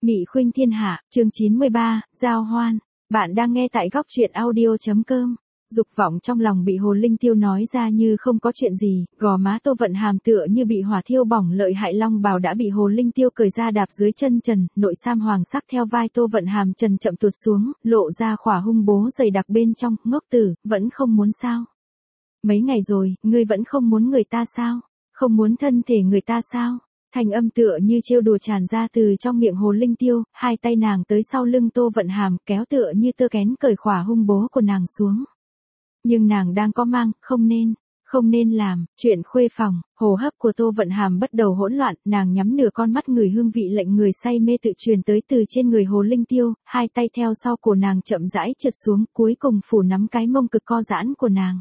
Mị Khuynh Thiên Hạ, chương 93, Giao Hoan. Bạn đang nghe tại góc truyện audio.com. Dục vọng trong lòng bị Hồ Linh Tiêu nói ra như không có chuyện gì, gò má Tô Vận Hàm tựa như bị hỏa thiêu bỏng, lợi hại long bào đã bị Hồ Linh Tiêu cởi ra đạp dưới chân trần, nội sam hoàng sắc theo vai Tô Vận Hàm trần chậm tuột xuống, lộ ra khỏa hung bố dày đặc bên trong. Ngốc tử, vẫn không muốn sao? Mấy ngày rồi, ngươi vẫn không muốn người ta sao? Không muốn thân thể người ta sao? Thanh âm tựa như trêu đùa tràn ra từ trong miệng Hồ Linh Tiêu, hai tay nàng tới sau lưng Tô Vận Hàm, kéo tựa như tơ kén cởi khỏa hung bố của nàng xuống. Nhưng nàng đang có mang, không nên làm, chuyện khuê phòng. Hô hấp của Tô Vận Hàm bắt đầu hỗn loạn, nàng nhắm nửa con mắt ngửi hương vị lệnh người say mê tự truyền tới từ trên người Hồ Linh Tiêu, hai tay theo sau cổ nàng chậm rãi trượt xuống, cuối cùng phủ nắm cái mông cực co giãn của nàng.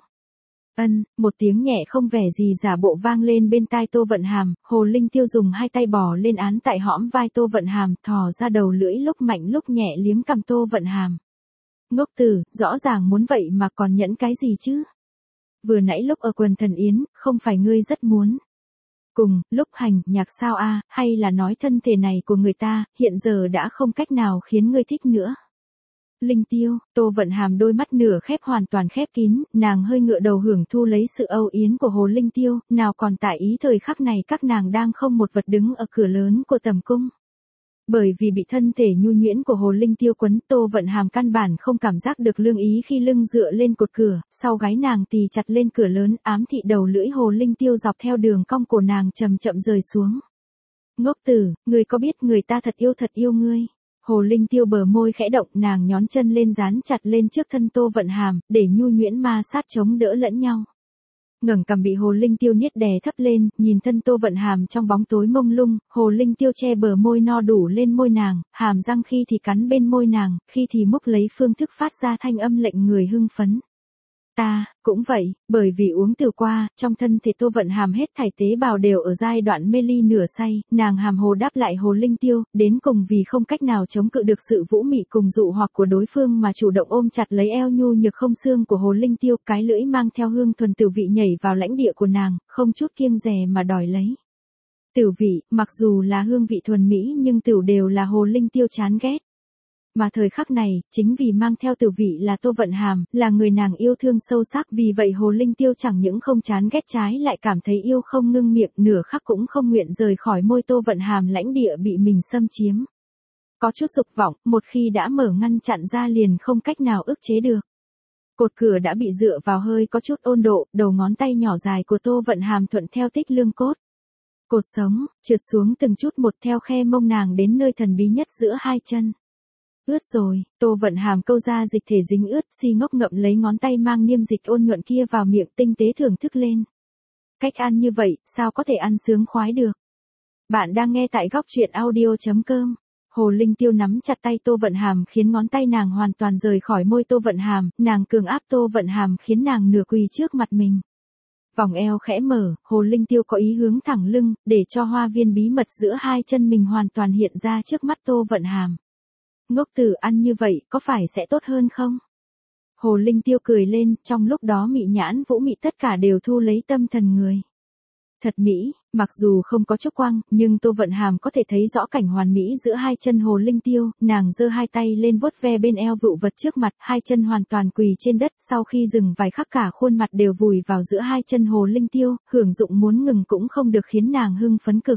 Một tiếng nhẹ không vẻ gì giả bộ vang lên bên tai Tô Vận Hàm, Hồ Linh Tiêu dùng hai tay bò lên án tại hõm vai Tô Vận Hàm, thò ra đầu lưỡi lúc mạnh lúc nhẹ liếm cằm Tô Vận Hàm. Ngốc tử, rõ ràng muốn vậy mà còn nhẫn cái gì chứ? Vừa nãy lúc ở quần thần yến, không phải ngươi rất muốn. Cùng, lúc hành, nhạc sao a, hay là nói thân thể này của người ta, hiện giờ đã không cách nào khiến ngươi thích nữa. Linh Tiêu, Tô Vận Hàm đôi mắt nửa khép hoàn toàn khép kín, nàng hơi ngựa đầu hưởng thu lấy sự âu yếm của Hồ Linh Tiêu, nào còn tại ý thời khắc này các nàng đang không một vật đứng ở cửa lớn của tầm cung. Bởi vì bị thân thể nhu nhuyễn của Hồ Linh Tiêu quấn, Tô Vận Hàm căn bản không cảm giác được lương ý khi lưng dựa lên cột cửa, sau gáy nàng tì chặt lên cửa lớn, ám thị đầu lưỡi Hồ Linh Tiêu dọc theo đường cong của nàng chậm chậm rời xuống. Ngốc tử, ngươi có biết người ta thật yêu ngươi? Hồ Linh Tiêu bờ môi khẽ động, nàng nhón chân lên dán chặt lên trước thân Tô Vận Hàm, để nhu nhuyễn ma sát chống đỡ lẫn nhau. Ngẩng cằm bị Hồ Linh Tiêu niết đè thấp lên, nhìn thân Tô Vận Hàm trong bóng tối mông lung, Hồ Linh Tiêu che bờ môi no đủ lên môi nàng, hàm răng khi thì cắn bên môi nàng, khi thì múc lấy phương thức phát ra thanh âm lệnh người hưng phấn. Ta, cũng vậy, bởi vì uống từ qua, trong thân thể Tô Vận Hàm hết thảy tế bào đều ở giai đoạn mê ly nửa say, nàng hàm hồ đáp lại Hồ Linh Tiêu, đến cùng vì không cách nào chống cự được sự vũ mị cùng dụ hoặc của đối phương mà chủ động ôm chặt lấy eo nhu nhược không xương của Hồ Linh Tiêu, cái lưỡi mang theo hương thuần tử vị nhảy vào lãnh địa của nàng, không chút kiêng dè mà đòi lấy. Tử vị, mặc dù là hương vị thuần mỹ nhưng tửu đều là Hồ Linh Tiêu chán ghét. Mà thời khắc này, chính vì mang theo tử vị là Tô Vận Hàm, là người nàng yêu thương sâu sắc, vì vậy Hồ Linh Tiêu chẳng những không chán ghét trái lại cảm thấy yêu không ngưng miệng, nửa khắc cũng không nguyện rời khỏi môi Tô Vận Hàm lãnh địa bị mình xâm chiếm. Có chút dục vọng, một khi đã mở ngăn chặn ra liền không cách nào ức chế được. Cột cửa đã bị dựa vào hơi có chút ôn độ, đầu ngón tay nhỏ dài của Tô Vận Hàm thuận theo tích lương cốt. Cột sống, trượt xuống từng chút một theo khe mông nàng đến nơi thần bí nhất giữa hai chân. Ướt rồi, Tô Vận Hàm câu ra dịch thể dính ướt, si ngốc ngậm lấy ngón tay mang niêm dịch ôn nhuận kia vào miệng, tinh tế thưởng thức lên. Cách ăn như vậy, sao có thể ăn sướng khoái được? Bạn đang nghe tại góc truyện audio.com. Hồ Linh Tiêu nắm chặt tay Tô Vận Hàm khiến ngón tay nàng hoàn toàn rời khỏi môi Tô Vận Hàm, nàng cường áp Tô Vận Hàm khiến nàng nửa quỳ trước mặt mình. Vòng eo khẽ mở, Hồ Linh Tiêu có ý hướng thẳng lưng, để cho hoa viên bí mật giữa hai chân mình hoàn toàn hiện ra trước mắt Tô Vận Hàm. Ngốc tử, ăn như vậy, có phải sẽ tốt hơn không? Hồ Linh Tiêu cười lên, trong lúc đó mị nhãn vũ mị tất cả đều thu lấy tâm thần người. Thật mỹ, mặc dù không có chốc quang, nhưng Tô Vận Hàm có thể thấy rõ cảnh hoàn mỹ giữa hai chân Hồ Linh Tiêu, nàng giơ hai tay lên vuốt ve bên eo vựu vật trước mặt, hai chân hoàn toàn quỳ trên đất, sau khi dừng vài khắc cả khuôn mặt đều vùi vào giữa hai chân Hồ Linh Tiêu, hưởng dụng muốn ngừng cũng không được khiến nàng hưng phấn cực.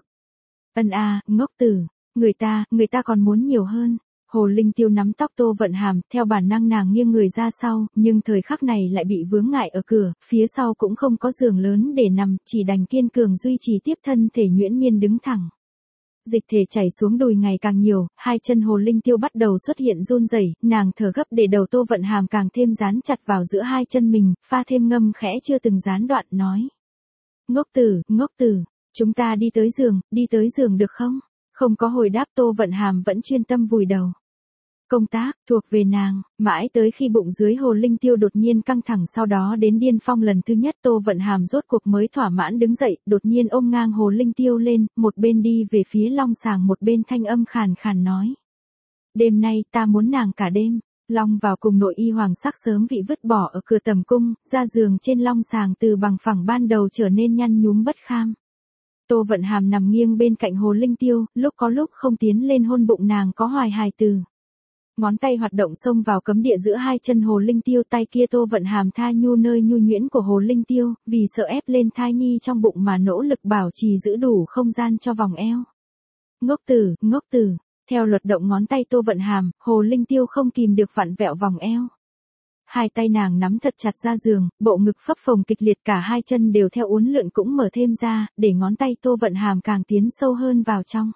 Ngốc tử, người ta còn muốn nhiều hơn. Hồ Linh Tiêu nắm tóc Tô Vận Hàm, theo bản năng nàng nghiêng người ra sau, nhưng thời khắc này lại bị vướng ngại ở cửa, phía sau cũng không có giường lớn để nằm, chỉ đành kiên cường duy trì tiếp thân thể nhuyễn miên đứng thẳng. Dịch thể chảy xuống đùi ngày càng nhiều, hai chân Hồ Linh Tiêu bắt đầu xuất hiện run rẩy, nàng thở gấp để đầu Tô Vận Hàm càng thêm dán chặt vào giữa hai chân mình, pha thêm ngâm khẽ chưa từng gián đoạn nói. Ngốc tử, chúng ta đi tới giường được không? Không có hồi đáp, Tô Vận Hàm vẫn chuyên tâm vùi đầu. Công tác, thuộc về nàng, mãi tới khi bụng dưới Hồ Linh Tiêu đột nhiên căng thẳng, sau đó đến điên phong lần thứ nhất, Tô Vận Hàm rốt cuộc mới thỏa mãn đứng dậy, đột nhiên ôm ngang Hồ Linh Tiêu lên, một bên đi về phía long sàng một bên thanh âm khàn khàn nói. Đêm nay ta muốn nàng cả đêm. Long vào cùng nội y hoàng sắc sớm vị vứt bỏ ở cửa tầm cung, ra giường trên long sàng từ bằng phẳng ban đầu trở nên nhăn nhúm bất kham. Tô Vận Hàm nằm nghiêng bên cạnh Hồ Linh Tiêu, lúc có lúc không tiến lên hôn bụng nàng có hoài hài từ. Ngón tay hoạt động xông vào cấm địa giữa hai chân Hồ Linh Tiêu, tay kia Tô Vận Hàm tha nhu nơi nhu nhuyễn của Hồ Linh Tiêu, vì sợ ép lên thai nhi trong bụng mà nỗ lực bảo trì giữ đủ không gian cho vòng eo. Ngốc tử, theo luật động ngón tay Tô Vận Hàm, Hồ Linh Tiêu không kìm được vặn vẹo vòng eo. Hai tay nàng nắm thật chặt ra giường, bộ ngực phập phồng kịch liệt, cả hai chân đều theo uốn lượn cũng mở thêm ra, để ngón tay Tô Vận Hàm càng tiến sâu hơn vào trong.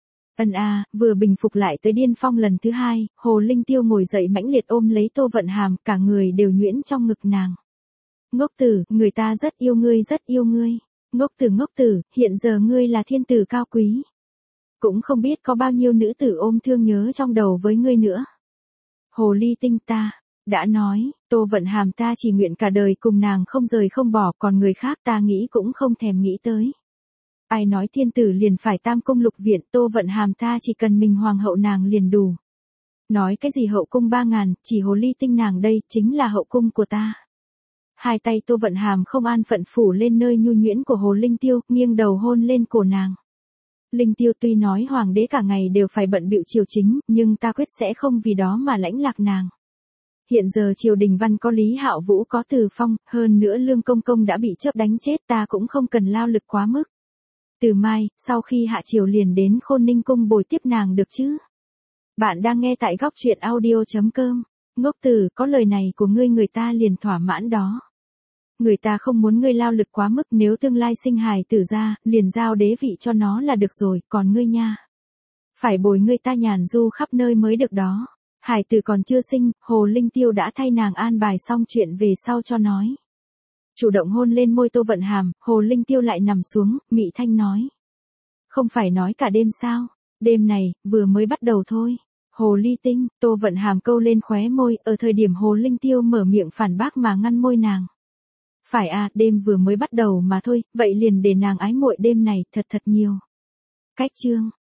Vừa bình phục lại tới điên phong lần thứ hai, Hồ Linh Tiêu ngồi dậy mãnh liệt ôm lấy Tô Vận Hàm, cả người đều nhuyễn trong ngực nàng. Ngốc tử, người ta rất yêu ngươi rất yêu ngươi. Ngốc tử, hiện giờ ngươi là thiên tử cao quý. Cũng không biết có bao nhiêu nữ tử ôm thương nhớ trong đầu với ngươi nữa. Hồ ly tinh ta, đã nói, Tô Vận Hàm ta chỉ nguyện cả đời cùng nàng không rời không bỏ, còn người khác ta nghĩ cũng không thèm nghĩ tới. Ai nói thiên tử liền phải tam cung lục viện, Tô Vận Hàm ta chỉ cần mình hoàng hậu nàng liền đủ. Nói cái gì hậu cung 3.000, chỉ hồ ly tinh nàng đây chính là hậu cung của ta. Hai tay Tô Vận Hàm không an phận phủ lên nơi nhu nhuyễn của Hồ Linh Tiêu, nghiêng đầu hôn lên cổ nàng. Linh Tiêu tuy nói hoàng đế cả ngày đều phải bận bịu triều chính, nhưng ta quyết sẽ không vì đó mà lãnh lạc nàng. Hiện giờ triều đình văn có Lý Hạo Vũ có Từ Phong, hơn nữa Lương Công Công đã bị chớp đánh chết, ta cũng không cần lao lực quá mức. Từ mai, sau khi hạ triều liền đến Khôn Ninh cung bồi tiếp nàng được chứ? Bạn đang nghe tại góc truyện audio.com. Ngốc tử, có lời này của ngươi người ta liền thỏa mãn đó. Người ta không muốn ngươi lao lực quá mức, nếu tương lai sinh hài tử ra, liền giao đế vị cho nó là được rồi, còn ngươi nha. Phải bồi ngươi ta nhàn du khắp nơi mới được đó. Hài tử còn chưa sinh, Hồ Linh Tiêu đã thay nàng an bài xong chuyện về sau cho nói. Chủ động hôn lên môi Tô Vận Hàm, Hồ Linh Tiêu lại nằm xuống, mị thanh nói. Không phải nói cả đêm sao, đêm này, vừa mới bắt đầu thôi. Hồ ly tinh, Tô Vận Hàm câu lên khóe môi, ở thời điểm Hồ Linh Tiêu mở miệng phản bác mà ngăn môi nàng. Phải đêm vừa mới bắt đầu mà thôi, vậy liền để nàng ái muội đêm này thật nhiều. Cách chương